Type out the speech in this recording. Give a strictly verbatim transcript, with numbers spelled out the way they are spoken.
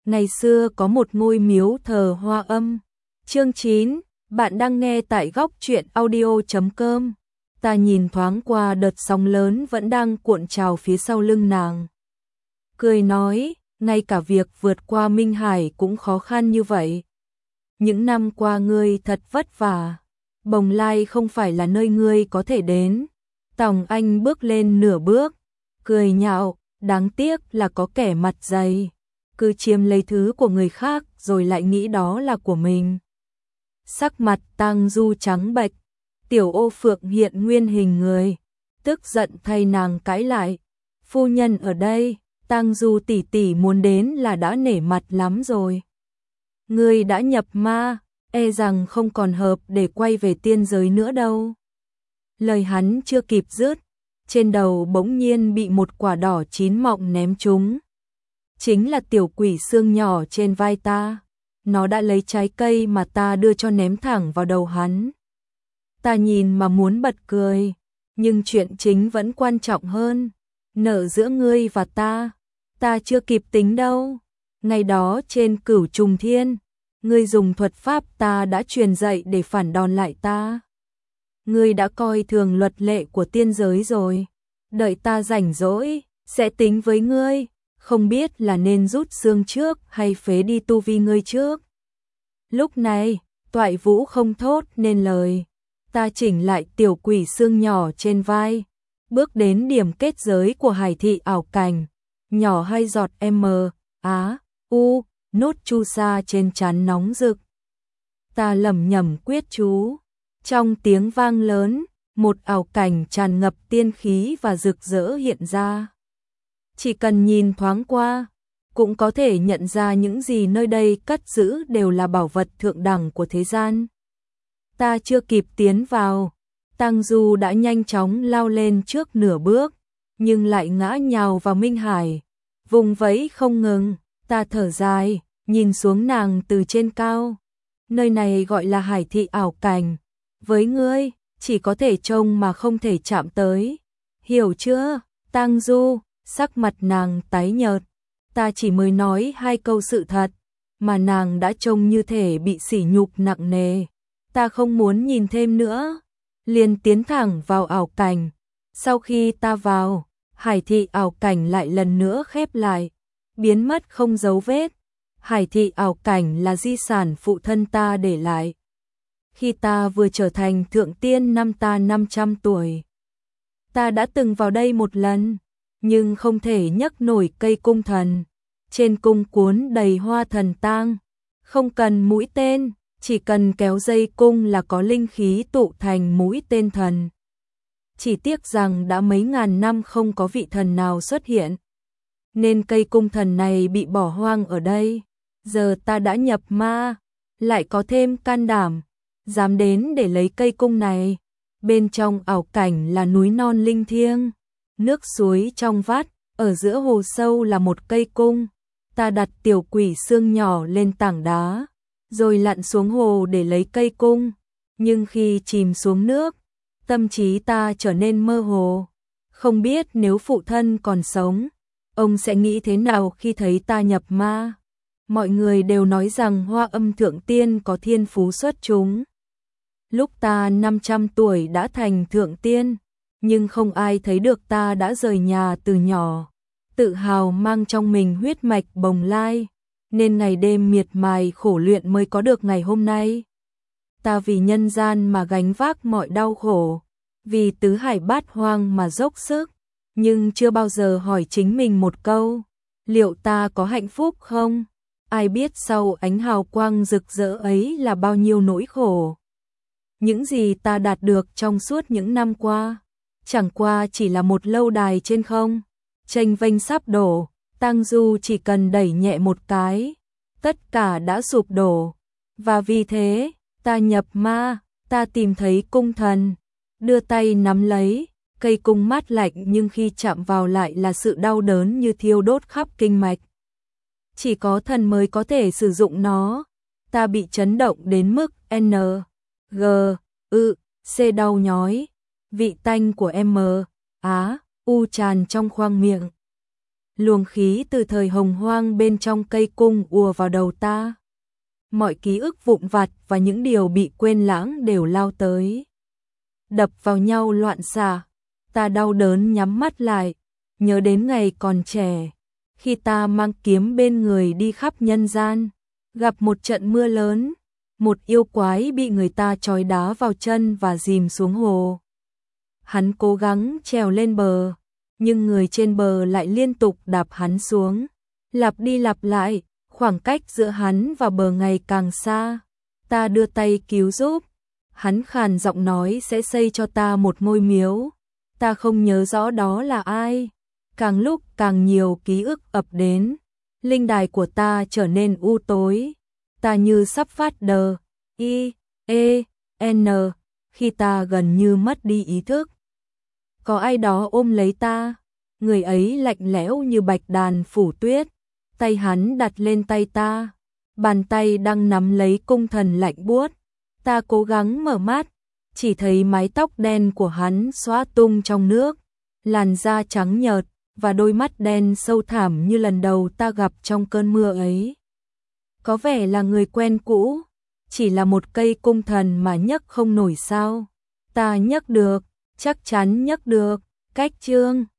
Ngày xưa có một ngôi miếu thờ Hoa Âm. Chương chín, bạn đang nghe tại góc truyện audio chấm com. Ta nhìn thoáng qua đợt sóng lớn vẫn đang cuộn trào phía sau lưng nàng. Cười nói, ngay cả việc vượt qua Minh Hải cũng khó khăn như vậy. Những năm qua ngươi thật vất vả. Bồng Lai không phải là nơi ngươi có thể đến. Tòng Anh bước lên nửa bước, cười nhạo, đáng tiếc là có kẻ mặt dày, cứ chiếm lấy thứ của người khác rồi lại nghĩ đó là của mình. Sắc mặt Tang Du trắng bệch, Tiểu Ô Phượng hiện nguyên hình người, tức giận thay nàng cãi lại. Phu nhân ở đây, Tang Du tỷ tỷ muốn đến là đã nể mặt lắm rồi. Ngươi đã nhập ma, e rằng không còn hợp để quay về tiên giới nữa đâu. Lời hắn chưa kịp dứt, trên đầu bỗng nhiên bị một quả đỏ chín mọng ném trúng. Chính là tiểu quỷ xương nhỏ trên vai ta. Nó đã lấy trái cây mà ta đưa cho ném thẳng vào đầu hắn. Ta nhìn mà muốn bật cười, nhưng chuyện chính vẫn quan trọng hơn. Nợ giữa ngươi và ta, ta chưa kịp tính đâu. Ngày đó trên Cửu Trùng Thiên, ngươi dùng thuật pháp ta đã truyền dạy để phản đòn lại ta. Ngươi đã coi thường luật lệ của tiên giới rồi. Đợi ta rảnh rỗi, sẽ tính với ngươi. Không biết là nên rút xương trước hay phế đi tu vi ngươi trước. Lúc này, Toại Vũ không thốt nên lời. Ta chỉnh lại tiểu quỷ xương nhỏ trên vai. Bước đến điểm kết giới của hải thị ảo cảnh. Nhỏ hai giọt M, Á, U, nốt chu sa trên trán nóng rực. Ta lẩm nhẩm quyết chú. Trong tiếng vang lớn, một ảo cảnh tràn ngập tiên khí và rực rỡ hiện ra. Chỉ cần nhìn thoáng qua, cũng có thể nhận ra những gì nơi đây cất giữ đều là bảo vật thượng đẳng của thế gian. Ta chưa kịp tiến vào, Tang Du đã nhanh chóng lao lên trước nửa bước, nhưng lại ngã nhào vào Minh Hải, vùng vẫy không ngừng. Ta thở dài, nhìn xuống nàng từ trên cao. Nơi này gọi là hải thị ảo cảnh. Với ngươi, chỉ có thể trông mà không thể chạm tới. Hiểu chưa, Tang Du? Sắc mặt nàng tái nhợt. Ta chỉ mới nói hai câu sự thật, mà nàng đã trông như thể bị sỉ nhục nặng nề. Ta không muốn nhìn thêm nữa, liền tiến thẳng vào ảo cảnh. Sau khi ta vào, hải thị ảo cảnh lại lần nữa khép lại, biến mất không dấu vết. Hải thị ảo cảnh là di sản phụ thân ta để lại. Khi ta vừa trở thành thượng tiên năm ta năm trăm tuổi, ta đã từng vào đây một lần, nhưng không thể nhấc nổi cây cung thần. Trên cung cuốn đầy hoa thần tang, không cần mũi tên, chỉ cần kéo dây cung là có linh khí tụ thành mũi tên thần. Chỉ tiếc rằng đã mấy ngàn năm không có vị thần nào xuất hiện, nên cây cung thần này bị bỏ hoang ở đây. Giờ ta đã nhập ma, lại có thêm can đảm, dám đến để lấy cây cung này. Bên trong ảo cảnh là núi non linh thiêng, nước suối trong vắt, ở giữa hồ sâu là một cây cung. Ta đặt tiểu quỷ xương nhỏ lên tảng đá, rồi lặn xuống hồ để lấy cây cung. Nhưng khi chìm xuống nước, tâm trí ta trở nên mơ hồ. Không biết nếu phụ thân còn sống, ông sẽ nghĩ thế nào khi thấy ta nhập ma. Mọi người đều nói rằng Hoa Âm thượng tiên có thiên phú xuất chúng. Lúc ta năm trăm tuổi đã thành thượng tiên, nhưng không ai thấy được ta đã rời nhà từ nhỏ, tự hào mang trong mình huyết mạch Bồng Lai, nên ngày đêm miệt mài khổ luyện mới có được ngày hôm nay. Ta vì nhân gian mà gánh vác mọi đau khổ, vì tứ hải bát hoang mà dốc sức, nhưng chưa bao giờ hỏi chính mình một câu, liệu ta có hạnh phúc không? Ai biết sau ánh hào quang rực rỡ ấy là bao nhiêu nỗi khổ. Những gì ta đạt được trong suốt những năm qua, chẳng qua chỉ là một lâu đài trên không, chênh vênh sắp đổ. Tang Du chỉ cần đẩy nhẹ một cái, tất cả đã sụp đổ. Và vì thế, ta nhập ma, ta tìm thấy cung thần, đưa tay nắm lấy, cây cung mát lạnh nhưng khi chạm vào lại là sự đau đớn như thiêu đốt khắp kinh mạch. Chỉ có thần mới có thể sử dụng nó. Ta bị chấn động đến mức N, G, ư, C đau nhói. Vị tanh của M, Á, U tràn trong khoang miệng. luồng khí từ thời hồng hoang bên trong cây cung ùa vào đầu ta. Mọi ký ức vụn vặt và những điều bị quên lãng đều lao tới, đập vào nhau loạn xạ. Ta đau đớn nhắm mắt lại, nhớ đến ngày còn trẻ, khi ta mang kiếm bên người đi khắp nhân gian, gặp một trận mưa lớn, một yêu quái bị người ta trói đá vào chân và dìm xuống hồ. Hắn cố gắng trèo lên bờ, nhưng người trên bờ lại liên tục đạp hắn xuống, lặp đi lặp lại, khoảng cách giữa hắn và bờ ngày càng xa. Ta đưa tay cứu giúp, hắn khàn giọng nói sẽ xây cho ta một ngôi miếu. Ta không nhớ rõ đó là ai. Càng lúc càng nhiều ký ức ập đến, linh đài của ta trở nên u tối. Ta như sắp phát đờ, i, e, n, khi ta gần như mất đi ý thức. Có ai đó ôm lấy ta, người ấy lạnh lẽo như bạch đàn phủ tuyết, tay hắn đặt lên tay ta, bàn tay đang nắm lấy cung thần lạnh buốt. Ta cố gắng mở mắt, chỉ thấy mái tóc đen của hắn xõa tung trong nước, làn da trắng nhợt và đôi mắt đen sâu thẳm như lần đầu ta gặp trong cơn mưa ấy. Có vẻ là người quen cũ, chỉ là một cây cung thần mà nhấc không nổi sao? Ta nhấc được, chắc chắn nhấc được. Cách chương